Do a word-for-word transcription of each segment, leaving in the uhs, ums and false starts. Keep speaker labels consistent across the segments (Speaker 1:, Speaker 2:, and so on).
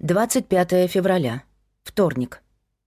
Speaker 1: двадцать пятое февраля. Вторник.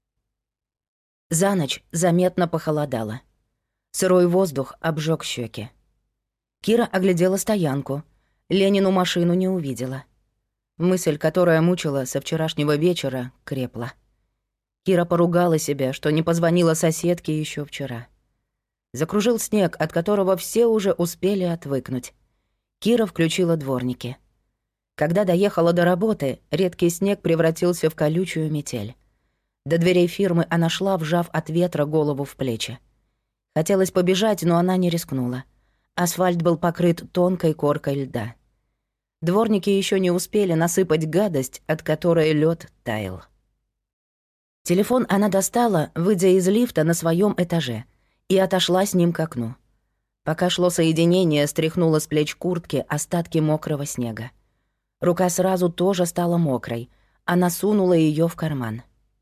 Speaker 1: За ночь заметно похолодало. Сырой воздух обжег щеки. Кира оглядела стоянку. Ленину машину не увидела. Мысль, которая мучила со вчерашнего вечера, крепла. Кира поругала себя, что не позвонила соседке еще вчера. Закружил снег, от которого все уже успели отвыкнуть. Кира включила дворники. Когда доехала до работы, редкий снег превратился в колючую метель. До дверей фирмы она шла, вжав от ветра голову в плечи. Хотелось побежать, но она не рискнула. Асфальт был покрыт тонкой коркой льда. Дворники еще не успели насыпать гадость, от которой лед таял. Телефон она достала, выйдя из лифта на своем этаже, и отошла с ним к окну. Пока шло соединение, стряхнула с плеч куртки остатки мокрого снега. Рука сразу тоже стала мокрой. Она сунула ее в карман.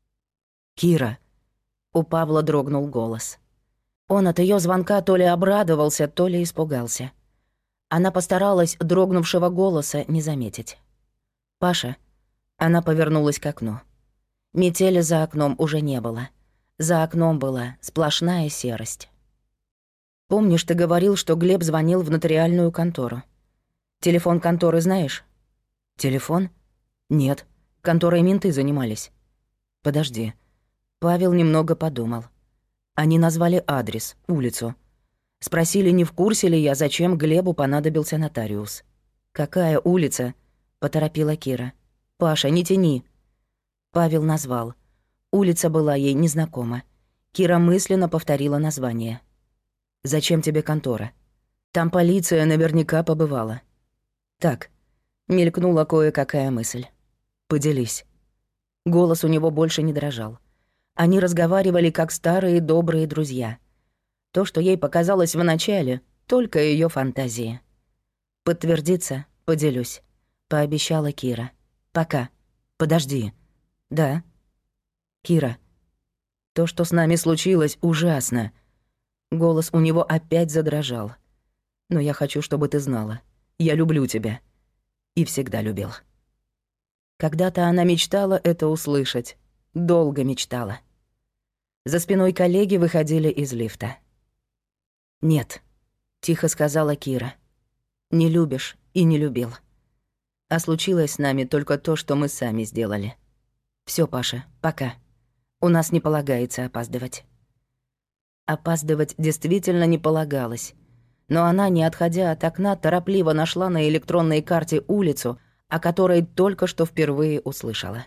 Speaker 1: «Кира!» — у Павла дрогнул голос. Он от ее звонка то ли обрадовался, то ли испугался. Она постаралась дрогнувшего голоса не заметить. «Паша!» — она повернулась к окну. Метели за окном уже не было. За окном была сплошная серость. «Помнишь, ты говорил, что Глеб звонил в нотариальную контору? Телефон конторы знаешь?» «Телефон? Нет. Конторой менты занимались». «Подожди». Павел немного подумал. Они назвали адрес, улицу. Спросили, не в курсе ли я, зачем Глебу понадобился нотариус. «Какая улица?» — поторопила Кира. «Паша, не тяни». Павел назвал. Улица была ей незнакома. Кира мысленно повторила название. «Зачем тебе контора? Там полиция наверняка побывала». «Так». Мелькнула кое-какая мысль. «Поделись». Голос у него больше не дрожал. Они разговаривали как старые добрые друзья. То, что ей показалось вначале, только ее фантазии. «Подтвердится, поделюсь», — пообещала Кира. «Пока. Подожди». «Да». «Кира, то, что с нами случилось, ужасно». Голос у него опять задрожал. «Но я хочу, чтобы ты знала. Я люблю тебя. И всегда любил». Когда-то она мечтала это услышать. Долго мечтала. За спиной коллеги выходили из лифта. «Нет», — тихо сказала Кира. «Не любишь и не любил. А случилось с нами только то, что мы сами сделали. Всё, Паша, пока. У нас не полагается опаздывать». Опаздывать действительно не полагалось. Но она, не отходя от окна, торопливо нашла на электронной карте улицу, о которой только что впервые услышала.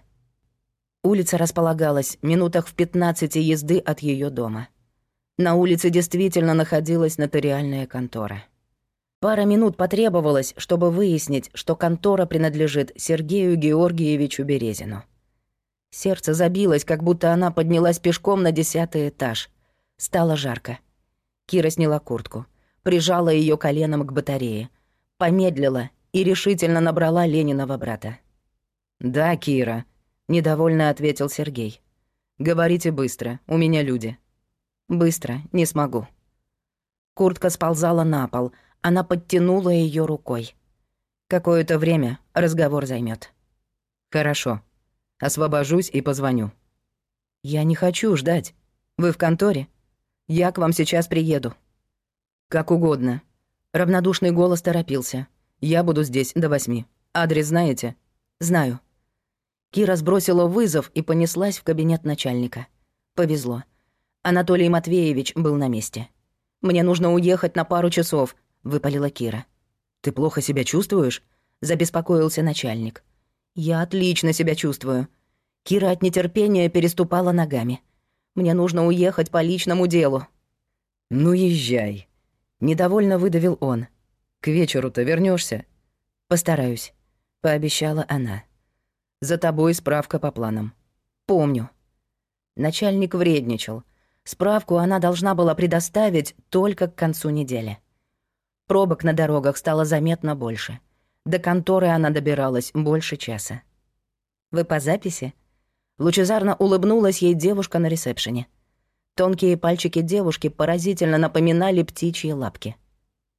Speaker 1: Улица располагалась минутах в пятнадцати езды от ее дома. На улице действительно находилась нотариальная контора. Пара минут потребовалось, чтобы выяснить, что контора принадлежит Сергею Георгиевичу Березину. Сердце забилось, как будто она поднялась пешком на десятый этаж. Стало жарко. Кира сняла куртку, прижала ее коленом к батарее, помедлила и решительно набрала Лениного брата. «Да, Кира», — недовольно ответил Сергей. «Говорите быстро, у меня люди». «Быстро, не смогу». Куртка сползала на пол, она подтянула ее рукой. «Какое-то время разговор займет. «Хорошо. Освобожусь и позвоню». «Я не хочу ждать. Вы в конторе? Я к вам сейчас приеду». «Как угодно». Равнодушный голос торопился. «Я буду здесь до восьми. Адрес знаете?» «Знаю». Кира сбросила вызов и понеслась в кабинет начальника. Повезло. Анатолий Матвеевич был на месте. «Мне нужно уехать на пару часов», — выпалила Кира. «Ты плохо себя чувствуешь?» — забеспокоился начальник. «Я отлично себя чувствую». Кира от нетерпения переступала ногами. «Мне нужно уехать по личному делу». «Ну, езжай», — недовольно выдавил он. «К вечеру-то вернешься? «Постараюсь», — пообещала она. «За тобой справка по планам». «Помню». Начальник вредничал. Справку она должна была предоставить только к концу недели. Пробок на дорогах стало заметно больше. До конторы она добиралась больше часа. «Вы по записи?» Лучезарно улыбнулась ей девушка на ресепшене. Тонкие пальчики девушки поразительно напоминали птичьи лапки.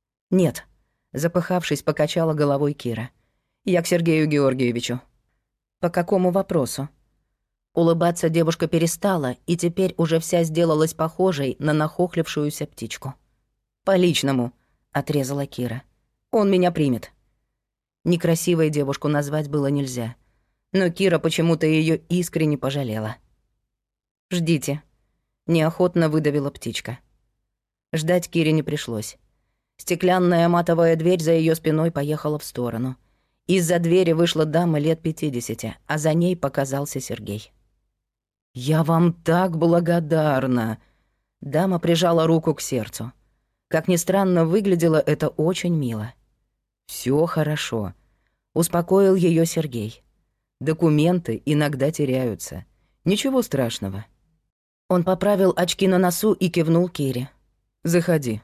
Speaker 1: «Нет», — запыхавшись, покачала головой Кира. «Я к Сергею Георгиевичу». По какому вопросу? Улыбаться девушка перестала и теперь уже вся сделалась похожей на нахохлившуюся птичку. «По личному», — отрезала Кира. «Он меня примет». Некрасивой девушку назвать было нельзя, но Кира почему-то ее искренне пожалела. «Ждите», — неохотно выдавила птичка. Ждать Кире не пришлось. Стеклянная матовая дверь за ее спиной поехала в сторону. Из-за двери вышла дама лет пятидесяти, а за ней показался Сергей. «Я вам так благодарна!» Дама прижала руку к сердцу. Как ни странно, выглядело это очень мило. «Всё хорошо», — успокоил её Сергей. «Документы иногда теряются. Ничего страшного». Он поправил очки на носу и кивнул Кире. «Заходи».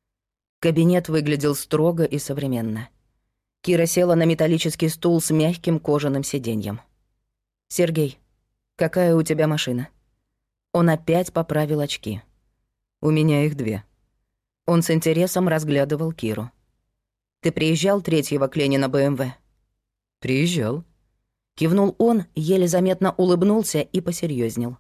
Speaker 1: Кабинет выглядел строго и современно. Кира села на металлический стул с мягким кожаным сиденьем. «Сергей, какая у тебя машина?» Он опять поправил очки. «У меня их две». Он с интересом разглядывал Киру. «Ты приезжал третьего к Лене на БМВ?» «Приезжал». Кивнул он, еле заметно улыбнулся и посерьезнел.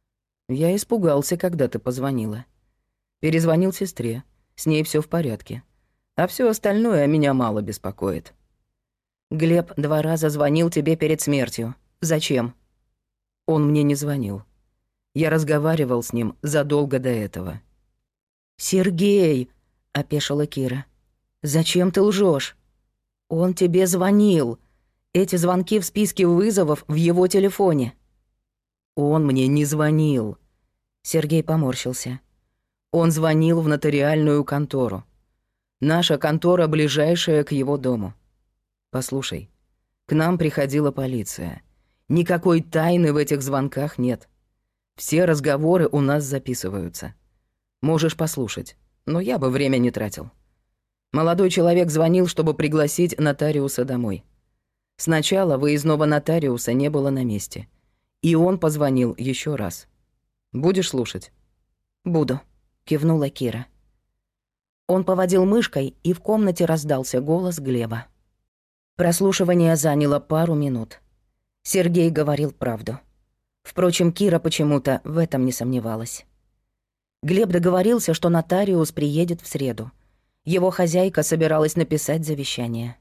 Speaker 1: «Я испугался, когда ты позвонила. Перезвонил сестре, с ней все в порядке. А все остальное меня мало беспокоит». «Глеб два раза звонил тебе перед смертью. Зачем?» «Он мне не звонил. Я разговаривал с ним задолго до этого». «Сергей!» — опешила Кира. «Зачем ты лжешь? Он тебе звонил. Эти звонки в списке вызовов в его телефоне». «Он мне не звонил». Сергей поморщился. «Он звонил в нотариальную контору. Наша контора ближайшая к его дому. Послушай, к нам приходила полиция. Никакой тайны в этих звонках нет. Все разговоры у нас записываются. Можешь послушать, но я бы время не тратил. Молодой человек звонил, чтобы пригласить нотариуса домой. Сначала выездного нотариуса не было на месте. И он позвонил еще раз. Будешь слушать?» «Буду», — кивнула Кира. Он поводил мышкой, и в комнате раздался голос Глеба. Прослушивание заняло пару минут. Сергей говорил правду. Впрочем, Кира почему-то в этом не сомневалась. Глеб договорился, что нотариус приедет в среду. Его хозяйка собиралась написать завещание.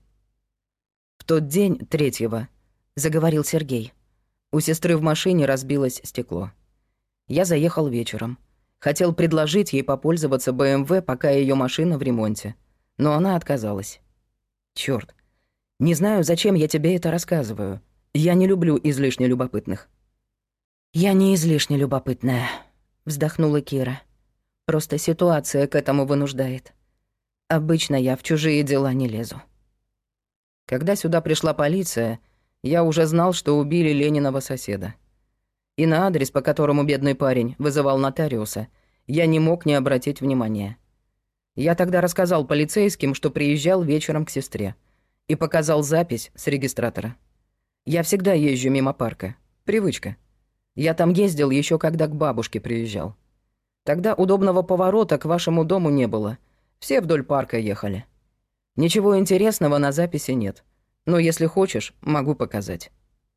Speaker 1: «В тот день, третьего», — заговорил Сергей, — «у сестры в машине разбилось стекло. Я заехал вечером. Хотел предложить ей попользоваться БМВ, пока ее машина в ремонте. Но она отказалась. Чёрт. Не знаю, зачем я тебе это рассказываю. Я не люблю излишне любопытных». «Я не излишне любопытная», — вздохнула Кира. «Просто ситуация к этому вынуждает. Обычно я в чужие дела не лезу». Когда сюда пришла полиция, я уже знал, что убили Лениного соседа. И на адрес, по которому бедный парень вызывал нотариуса, я не мог не обратить внимания. Я тогда рассказал полицейским, что приезжал вечером к сестре, и показал запись с регистратора. Я всегда езжу мимо парка. Привычка. Я там ездил еще когда к бабушке приезжал. Тогда удобного поворота к вашему дому не было. Все вдоль парка ехали. Ничего интересного на записи нет. Но если хочешь, могу показать».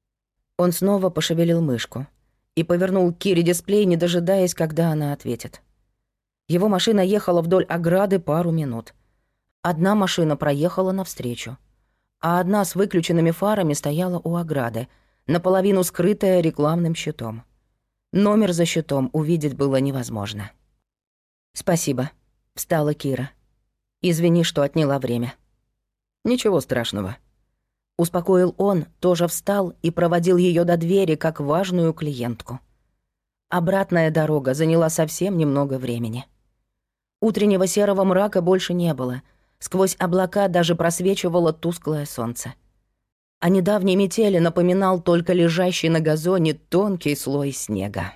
Speaker 1: Он снова пошевелил мышку и повернул к Кире дисплей, не дожидаясь, когда она ответит. Его машина ехала вдоль ограды пару минут. Одна машина проехала навстречу, а одна с выключенными фарами стояла у ограды, наполовину скрытая рекламным щитом. Номер за щитом увидеть было невозможно. «Спасибо», — встала Кира. «Извини, что отняла время». «Ничего страшного». Успокоил он, тоже встал и проводил ее до двери, как важную клиентку. Обратная дорога заняла совсем немного времени. Утреннего серого мрака больше не было. Сквозь облака даже просвечивало тусклое солнце. О недавней метели напоминал только лежащий на газоне тонкий слой снега.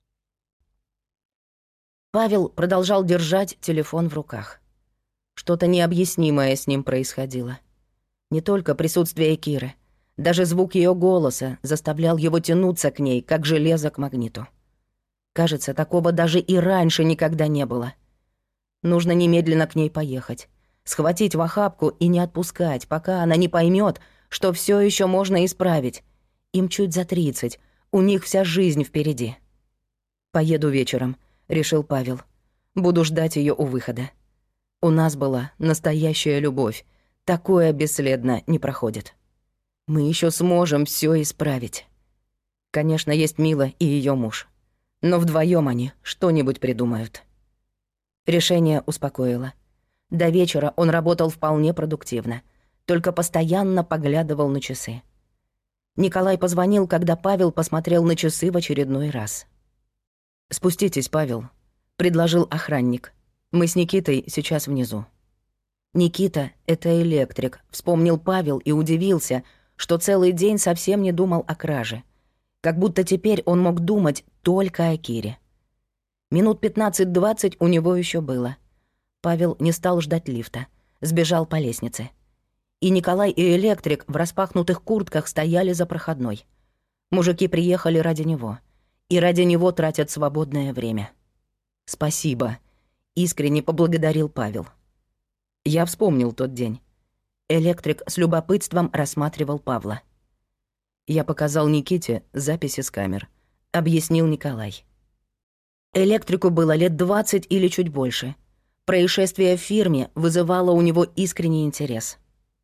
Speaker 1: Павел продолжал держать телефон в руках. Что-то необъяснимое с ним происходило. Не только присутствие Киры. Даже звук ее голоса заставлял его тянуться к ней, как железо к магниту. Кажется, такого даже и раньше никогда не было. Нужно немедленно к ней поехать, схватить в охапку и не отпускать, пока она не поймет, что все еще можно исправить, Им чуть за тридцать, у них вся жизнь впереди. «Поеду вечером», — решил Павел. «Буду ждать ее у выхода. У нас была настоящая любовь. Такое бесследно не проходит. Мы еще сможем все исправить. Конечно, есть Мила и ее муж. Но вдвоем они что-нибудь придумают». Решение успокоило. До вечера он работал вполне продуктивно, только постоянно поглядывал на часы. Николай позвонил, когда Павел посмотрел на часы в очередной раз. «Спуститесь, Павел», — предложил охранник. «Мы с Никитой сейчас внизу». Никита — это электрик, вспомнил Павел и удивился, что целый день совсем не думал о краже. Как будто теперь он мог думать только о Кире. Минут пятнадцать-двадцать у него еще было. Павел не стал ждать лифта, сбежал по лестнице. И Николай и электрик в распахнутых куртках стояли за проходной. Мужики приехали ради него. И ради него тратят свободное время. «Спасибо», — искренне поблагодарил Павел. Я вспомнил тот день. Электрик с любопытством рассматривал Павла. Я показал Никите записи с камер, объяснил Николай. Электрику было лет двадцать или чуть больше. Происшествие в фирме вызывало у него искренний интерес.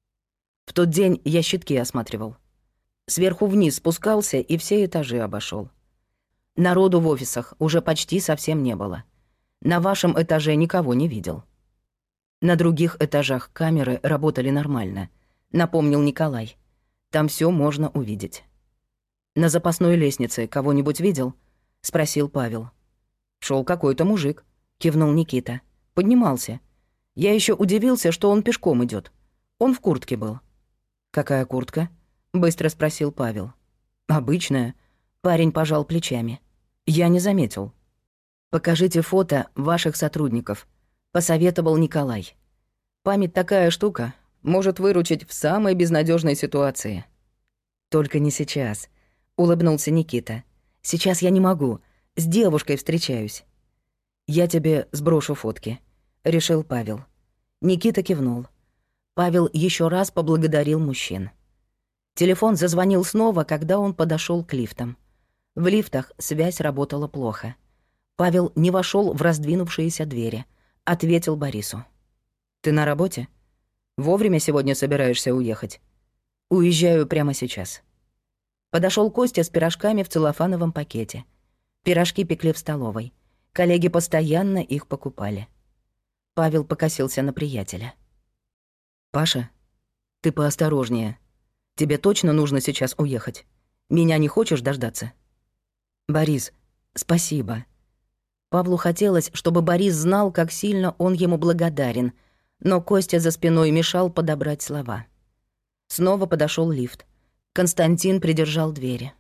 Speaker 1: В тот день я щитки осматривал. Сверху вниз спускался и все этажи обошел. Народу в офисах уже почти совсем не было. На вашем этаже никого не видел. На других этажах камеры работали нормально, напомнил Николай. Там все можно увидеть. На запасной лестнице кого-нибудь видел? Спросил Павел. Шел какой-то мужик, кивнул Никита. Поднимался. Я еще удивился, что он пешком идет. Он в куртке был. Какая куртка? Быстро спросил Павел. Обычная. Парень пожал плечами. Я не заметил. Покажите фото ваших сотрудников, посоветовал Николай. Память такая штука, может выручить в самой безнадежной ситуации. Только не сейчас, улыбнулся Никита. Сейчас я не могу, с девушкой встречаюсь. Я тебе сброшу фотки, решил Павел. Никита кивнул. Павел еще раз поблагодарил мужчин. Телефон зазвонил снова, когда он подошел к лифтам. В лифтах связь работала плохо. Павел не вошел в раздвинувшиеся двери. Ответил Борису. «Ты на работе? Вовремя сегодня собираешься уехать?» «Уезжаю прямо сейчас». Подошел Костя с пирожками в целлофановом пакете. Пирожки пекли в столовой. Коллеги постоянно их покупали. Павел покосился на приятеля. «Паша, ты поосторожнее. Тебе точно нужно сейчас уехать? Меня не хочешь дождаться?» «Борис, спасибо». Павлу хотелось, чтобы Борис знал, как сильно он ему благодарен, но Костя за спиной мешал подобрать слова. Снова подошел лифт. Константин придержал двери.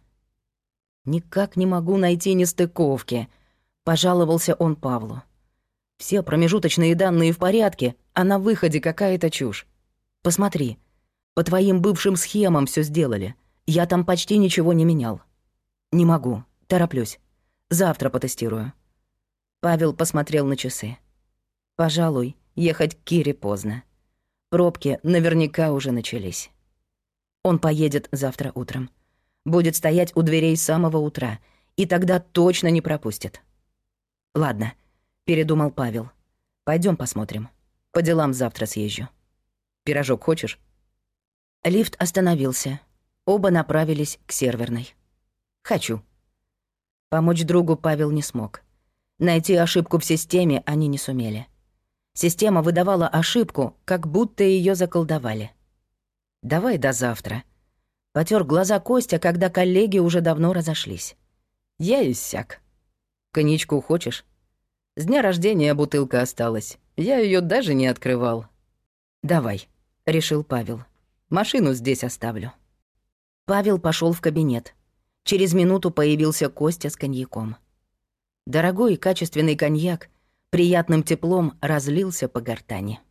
Speaker 1: «Никак не могу найти нестыковки», — пожаловался он Павлу. «Все промежуточные данные в порядке, а на выходе какая-то чушь. Посмотри, по твоим бывшим схемам все сделали. Я там почти ничего не менял. Не могу, тороплюсь. Завтра потестирую». Павел посмотрел на часы. «Пожалуй, ехать к Кире поздно. Пробки наверняка уже начались. Он поедет завтра утром. Будет стоять у дверей с самого утра, и тогда точно не пропустит». «Ладно», — передумал Павел. Пойдем посмотрим. По делам завтра съезжу. Пирожок хочешь?» Лифт остановился. Оба направились к серверной. «Хочу». Помочь другу Павел не смог. Найти ошибку в системе они не сумели. Система выдавала ошибку, как будто ее заколдовали. «Давай до завтра». Потер глаза Костя, когда коллеги уже давно разошлись. «Я иссяк. Коньячку хочешь? С дня рождения бутылка осталась. Я ее даже не открывал». «Давай», — решил Павел. «Машину здесь оставлю». Павел пошел в кабинет. Через минуту появился Костя с коньяком. Дорогой и качественный коньяк приятным теплом разлился по гортани.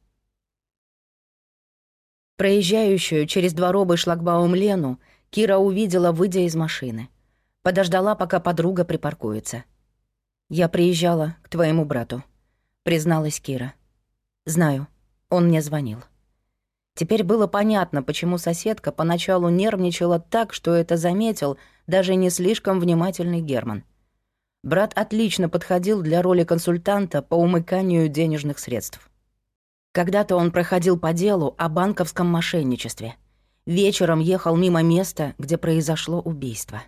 Speaker 1: Проезжающую через дворовый шлагбаум Лену Кира увидела, выйдя из машины. Подождала, пока подруга припаркуется. «Я приезжала к твоему брату», — призналась Кира. «Знаю, он мне звонил». Теперь было понятно, почему соседка поначалу нервничала так, что это заметил даже не слишком внимательный Герман. Брат отлично подходил для роли консультанта по умыканию денежных средств. Когда-то он проходил по делу о банковском мошенничестве. Вечером ехал мимо места, где произошло убийство.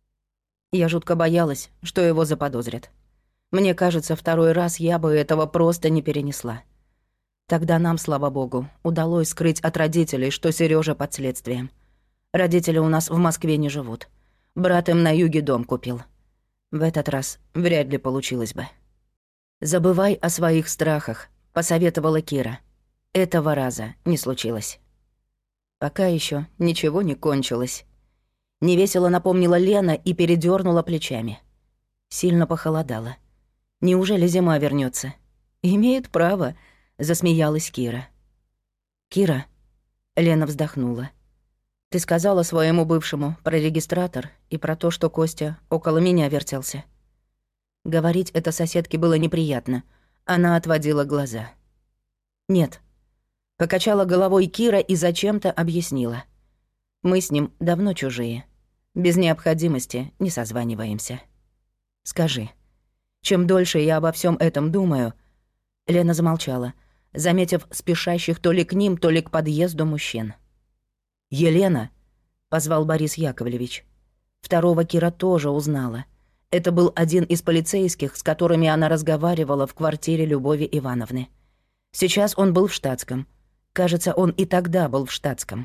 Speaker 1: Я жутко боялась, что его заподозрят. Мне кажется, второй раз я бы этого просто не перенесла. Тогда нам, слава богу, удалось скрыть от родителей, что Серёжа под следствием. Родители у нас в Москве не живут. Брат им на юге дом купил. В этот раз вряд ли получилось бы. «Забывай о своих страхах», — посоветовала Кира. Этого раза не случилось. Пока еще ничего не кончилось. Невесело напомнила Лена и передернула плечами. Сильно похолодало. Неужели зима вернется? Имеет право, засмеялась Кира. Кира, Лена вздохнула. Ты сказала своему бывшему про регистратор и про то, что Костя около меня вертелся. Говорить это соседке было неприятно. Она отводила глаза. Нет. Покачала головой Кира и зачем-то объяснила. Мы с ним давно чужие. Без необходимости не созваниваемся. Скажи, чем дольше я обо всем этом думаю... Лена замолчала, заметив спешащих то ли к ним, то ли к подъезду мужчин. «Елена!» — позвал Борис Яковлевич. Второго Кира тоже узнала. Это был один из полицейских, с которыми она разговаривала в квартире Любови Ивановны. Сейчас он был в штатском. Кажется, он и тогда был в штатском.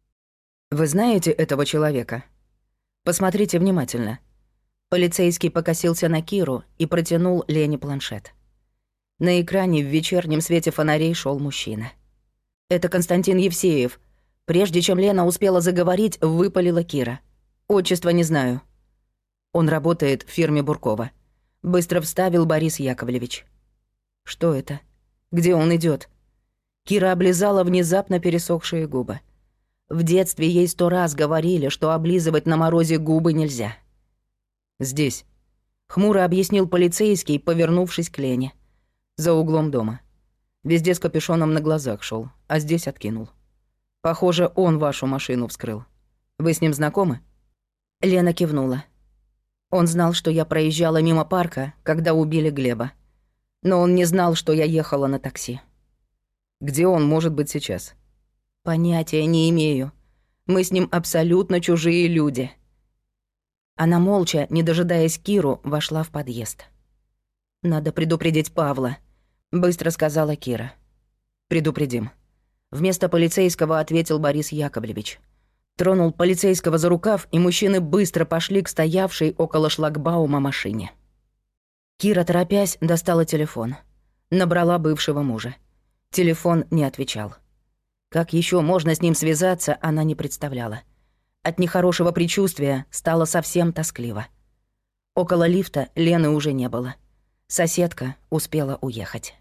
Speaker 1: «Вы знаете этого человека? Посмотрите внимательно». Полицейский покосился на Киру и протянул Лене планшет. На экране в вечернем свете фонарей шел мужчина. «Это Константин Евсеев». Прежде чем Лена успела заговорить, выпалила Кира. «Отчество не знаю». «Он работает в фирме Буркова», — быстро вставил Борис Яковлевич. «Что это? Где он идет? Кира облизала внезапно пересохшие губы. В детстве ей сто раз говорили, что облизывать на морозе губы нельзя. «Здесь», — хмуро объяснил полицейский, повернувшись к Лене. «За углом дома. Везде с капюшоном на глазах шел, а здесь откинул. Похоже, он вашу машину вскрыл. Вы с ним знакомы?» Лена кивнула. Он знал, что я проезжала мимо парка, когда убили Глеба. Но он не знал, что я ехала на такси. «Где он может быть сейчас?» «Понятия не имею. Мы с ним абсолютно чужие люди». Она молча, не дожидаясь Киру, вошла в подъезд. «Надо предупредить Павла», — быстро сказала Кира. «Предупредим». Вместо полицейского ответил Борис Яковлевич. Тронул полицейского за рукав, и мужчины быстро пошли к стоявшей около шлагбаума машине. Кира, торопясь, достала телефон. Набрала бывшего мужа. Телефон не отвечал. Как еще можно с ним связаться, она не представляла. От нехорошего предчувствия стало совсем тоскливо. Около лифта Лены уже не было. Соседка успела уехать.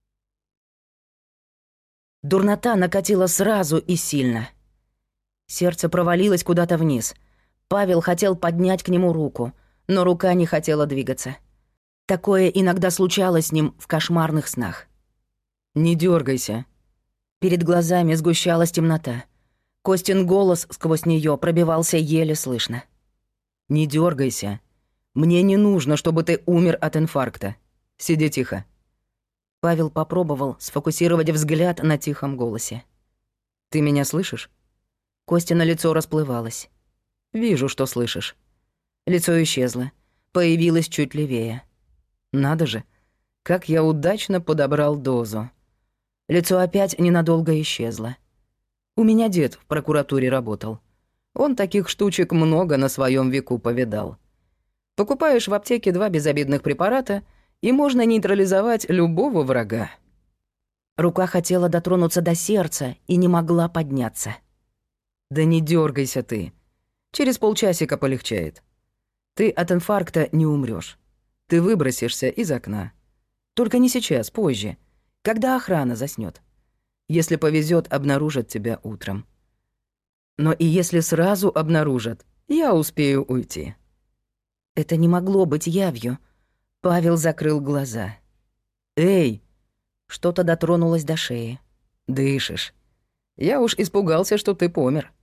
Speaker 1: Дурнота накатила сразу и сильно. Сердце провалилось куда-то вниз. Павел хотел поднять к нему руку, но рука не хотела двигаться. Такое иногда случалось с ним в кошмарных снах. «Не дергайся». Перед глазами сгущалась темнота. Костин голос сквозь нее пробивался еле слышно. «Не дергайся. Мне не нужно, чтобы ты умер от инфаркта. Сиди тихо». Павел попробовал сфокусировать взгляд на тихом голосе. «Ты меня слышишь?» Костина лицо расплывалось. «Вижу, что слышишь». Лицо исчезло. Появилось чуть левее. «Надо же, как я удачно подобрал дозу». Лицо опять ненадолго исчезло. «У меня дед в прокуратуре работал. Он таких штучек много на своем веку повидал. Покупаешь в аптеке два безобидных препарата — и можно нейтрализовать любого врага». Рука хотела дотронуться до сердца и не могла подняться. «Да не дергайся ты. Через полчасика полегчает. Ты от инфаркта не умрёшь. Ты выбросишься из окна. Только не сейчас, позже, когда охрана заснёт. Если повезёт, обнаружат тебя утром. Но и если сразу обнаружат, я успею уйти». Это не могло быть явью. Павел закрыл глаза. «Эй!» Что-то дотронулось до шеи. «Дышишь.
Speaker 2: Я уж испугался, что ты помер».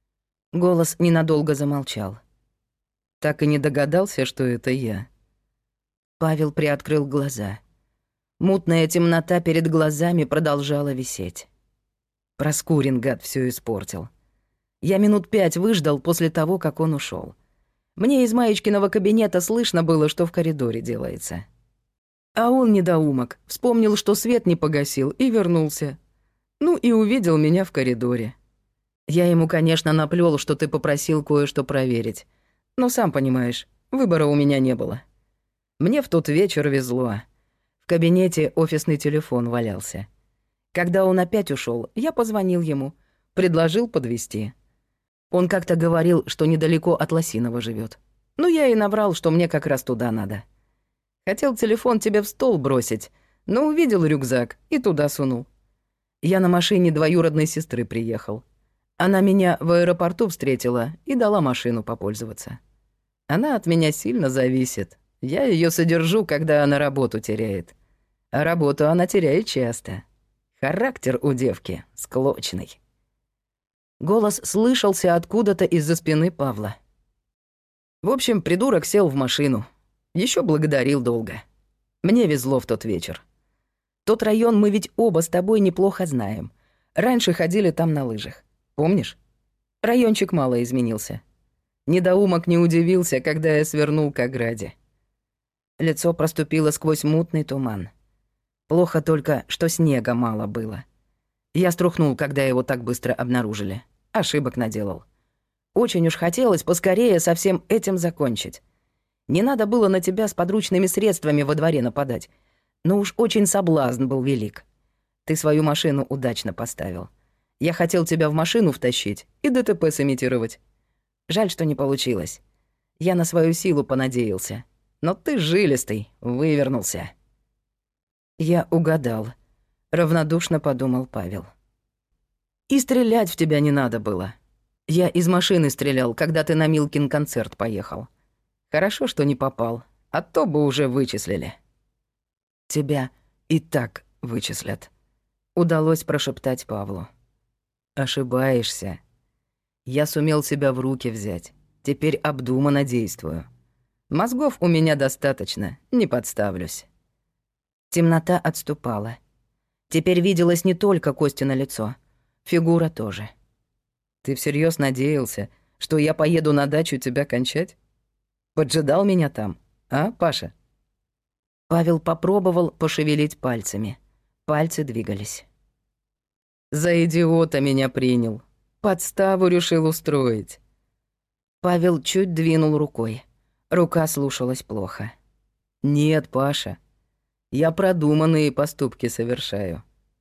Speaker 1: Голос ненадолго замолчал.
Speaker 2: «Так и не догадался, что это я».
Speaker 1: Павел приоткрыл глаза. Мутная темнота перед глазами продолжала висеть. Проскурин, гад, все испортил. Я минут пять выждал после того, как он ушел. Мне из Маечкиного кабинета слышно было, что в коридоре делается. А он, недоумок, вспомнил, что свет не погасил, и вернулся. Ну и увидел меня в коридоре. Я ему, конечно, наплёл, что ты попросил кое-что проверить. Но сам понимаешь, выбора у меня не было. Мне в тот вечер везло. В кабинете офисный телефон валялся. Когда он опять ушел, я позвонил ему, предложил подвезти. Он как-то говорил, что недалеко от Лосиного живет. Ну, я и наврал, что мне как раз туда надо. Хотел телефон тебе в стол бросить, но увидел рюкзак и туда сунул. Я на машине двоюродной сестры приехал. Она меня в аэропорту встретила и дала машину попользоваться. Она от меня сильно зависит. Я ее содержу, когда она работу теряет. А работу она теряет часто. Характер у девки склочный. Голос слышался откуда-то из-за спины Павла. В общем, придурок сел в машину. Еще благодарил долго. Мне везло в тот вечер. Тот район мы ведь оба с тобой неплохо знаем. Раньше ходили там на лыжах. Помнишь? Райончик мало изменился. Недоумок не удивился, когда я свернул к ограде. Лицо проступило сквозь мутный туман. Плохо только, что снега мало было. Я струхнул, когда его так быстро обнаружили. Ошибок наделал. Очень уж хотелось поскорее со всем этим закончить. Не надо было на тебя с подручными средствами во дворе нападать. Но уж очень соблазн был велик. Ты свою машину удачно поставил. Я хотел тебя в машину втащить и ДТП сымитировать. Жаль, что не получилось. Я на свою силу понадеялся. Но ты жилистый, вывернулся. Я угадал. Равнодушно подумал Павел. И стрелять в тебя не надо было. Я из машины стрелял, когда ты на Милкин концерт поехал. Хорошо, что не попал, а то бы уже вычислили. Тебя и так вычислят. Удалось прошептать Павлу. Ошибаешься. Я сумел себя в руки взять. Теперь обдуманно действую. Мозгов у меня достаточно, не подставлюсь. Темнота отступала. Теперь виделось не только Костино лицо. Фигура тоже. Ты всерьез надеялся, что я поеду на дачу тебя кончать? Поджидал меня там, а, Паша? Павел попробовал пошевелить пальцами. Пальцы двигались. За идиота меня принял. Подставу решил устроить. Павел чуть двинул рукой. Рука слушалась плохо. Нет, Паша. Я продуманные поступки совершаю.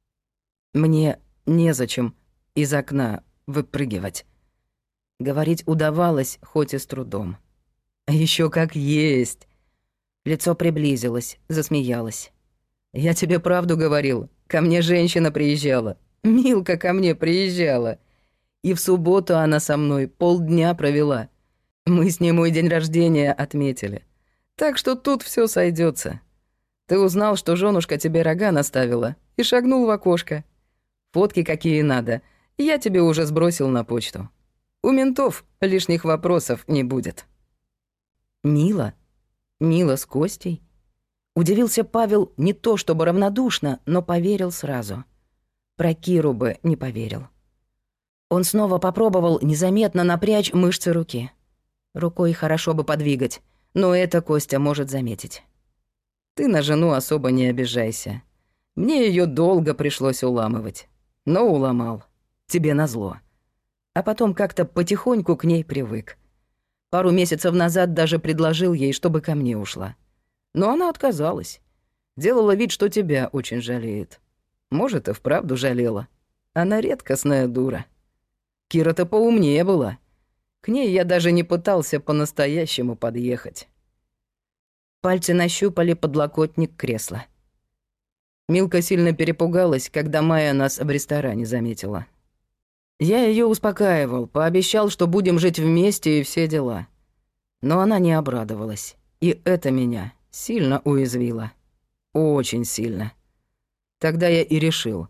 Speaker 1: Мне незачем из окна выпрыгивать. Говорить удавалось, хоть и с трудом. Еще как есть. Лицо приблизилось, засмеялось. Я тебе правду говорил. Ко мне женщина приезжала. Милка ко мне приезжала. И в субботу она со мной полдня провела. Мы с ней мой день рождения отметили. Так что тут все сойдется. Ты узнал, что жёнушка тебе рога наставила, и шагнул в окошко. Фотки какие надо, я тебе уже сбросил на почту. У ментов лишних вопросов не будет. Мила? Мила с Костей? Удивился Павел не то чтобы равнодушно, но поверил сразу. Про Киру бы не поверил. Он снова попробовал незаметно напрячь мышцы руки. Рукой хорошо бы подвигать, но это Костя может заметить. Ты на жену особо не обижайся. Мне её долго пришлось уламывать. Но уломал. Тебе назло. А потом как-то потихоньку к ней привык. Пару месяцев назад даже предложил ей, чтобы ко мне ушла. Но она отказалась. Делала вид, что тебя очень жалеет. Может, и вправду жалела. Она редкостная дура. Кира-то поумнее была. К ней я даже не пытался по-настоящему подъехать. Пальцы нащупали подлокотник кресла. Милка сильно перепугалась, когда Майя нас в ресторане заметила. Я её успокаивал, пообещал, что будем жить вместе и все дела. Но она не обрадовалась. И это меня сильно уязвило. Очень сильно. Тогда я и решил,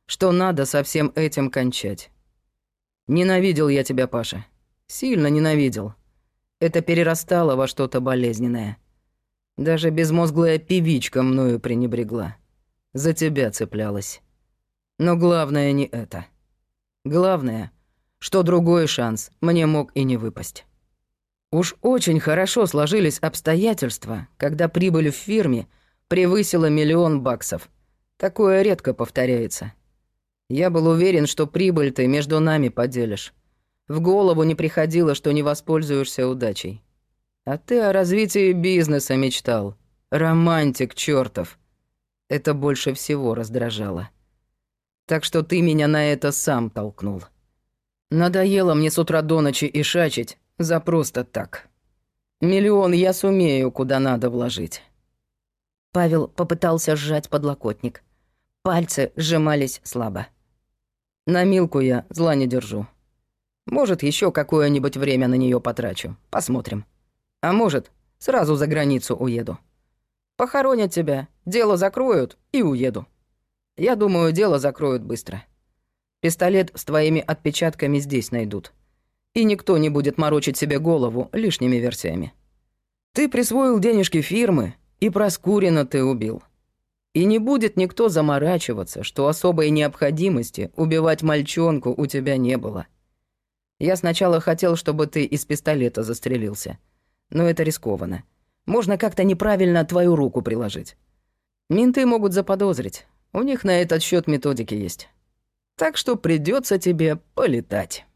Speaker 2: что надо со всем этим кончать. Ненавидел я тебя, Паша. Сильно ненавидел. Это перерастало во что-то болезненное. Даже безмозглая певичка мною пренебрегла. За тебя цеплялась. Но главное не это. Главное, что другой шанс мне мог и не выпасть. Уж очень хорошо сложились обстоятельства, когда прибыль в фирме превысила миллион баксов. Такое редко повторяется. Я был уверен, что прибыль ты между нами поделишь. В голову не приходило, что не воспользуешься удачей. А ты о развитии бизнеса мечтал. Романтик чёртов. Это больше всего раздражало. Так что ты меня на это сам толкнул. Надоело мне с утра до ночи ишачить за просто так. Миллион я сумею куда надо вложить.
Speaker 1: Павел попытался сжать подлокотник. Пальцы сжимались слабо.
Speaker 2: На Милку я зла не держу. Может, еще какое-нибудь время на нее потрачу. Посмотрим. А может, сразу за границу уеду. Похоронят тебя, дело закроют и уеду. Я думаю, дело закроют быстро. Пистолет с твоими отпечатками здесь найдут. И никто не будет морочить себе голову лишними версиями. Ты присвоил денежки фирмы, и Проскурина ты убил. И не будет никто заморачиваться, что особой необходимости убивать мальчонку у тебя не было. Я сначала хотел, чтобы ты из пистолета застрелился. Но это рискованно. Можно как-то неправильно твою руку приложить. Менты могут заподозрить. У них на этот счет методики есть. Так что придется тебе полетать.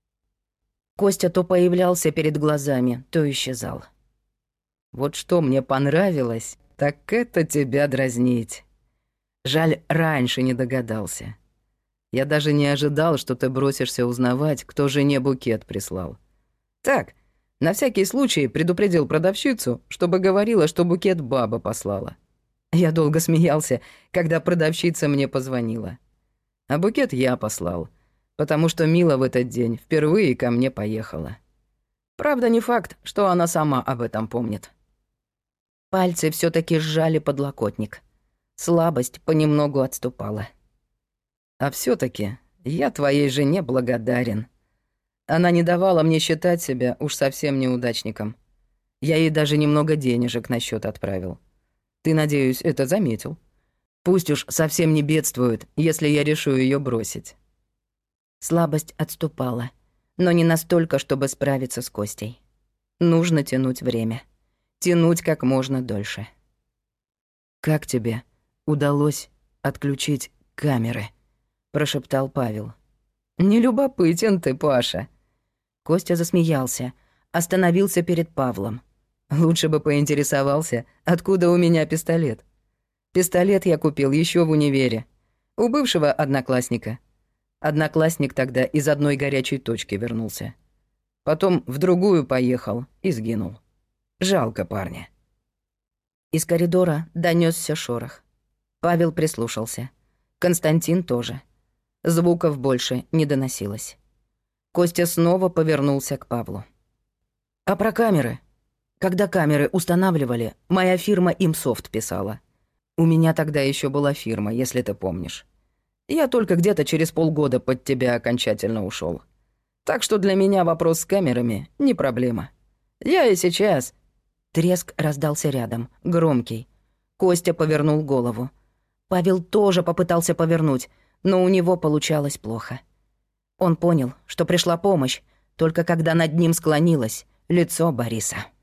Speaker 1: Костя то появлялся перед глазами, то исчезал.
Speaker 2: Вот что мне понравилось, так это тебя дразнить. Жаль, раньше не догадался. Я даже не ожидал, что ты бросишься узнавать, кто жене букет прислал. Так, на всякий случай предупредил продавщицу, чтобы говорила, что букет баба послала. Я долго смеялся, когда продавщица мне позвонила. А букет я послал, потому что Мила в этот день впервые ко мне поехала. Правда, не факт, что она сама об этом помнит.
Speaker 1: Пальцы все таки сжали подлокотник. Слабость понемногу отступала.
Speaker 2: А все таки я твоей жене благодарен. Она не давала мне считать себя уж совсем неудачником. Я ей даже немного денежек на счет отправил. Ты, надеюсь, это заметил. Пусть уж совсем не бедствует, если я решу ее бросить.
Speaker 1: Слабость отступала, но не настолько, чтобы справиться с Костей. Нужно тянуть время. Тянуть как можно дольше.
Speaker 2: «Как тебе удалось отключить камеры?» — прошептал Павел. «Не любопытен ты, Паша».
Speaker 1: Костя засмеялся, остановился перед Павлом.
Speaker 2: «Лучше бы поинтересовался, откуда у меня пистолет. Пистолет я купил еще в универе. У бывшего одноклассника. Одноклассник тогда из одной горячей точки вернулся. Потом в другую поехал и сгинул. Жалко парня».
Speaker 1: Из коридора донёсся шорох. Павел прислушался. Константин тоже. Звуков больше не доносилось. Костя снова повернулся к Павлу.
Speaker 2: «А про камеры? Когда камеры устанавливали, моя фирма Имсофт писала. У меня тогда еще была фирма, если ты помнишь. Я только где-то через полгода под тебя окончательно ушел. Так что для меня вопрос с камерами не проблема. Я и сейчас...»
Speaker 1: Треск раздался рядом, громкий. Костя повернул голову. Павел тоже попытался повернуть, но у него получалось плохо. Он понял, что пришла помощь, только когда над ним склонилось лицо Бориса.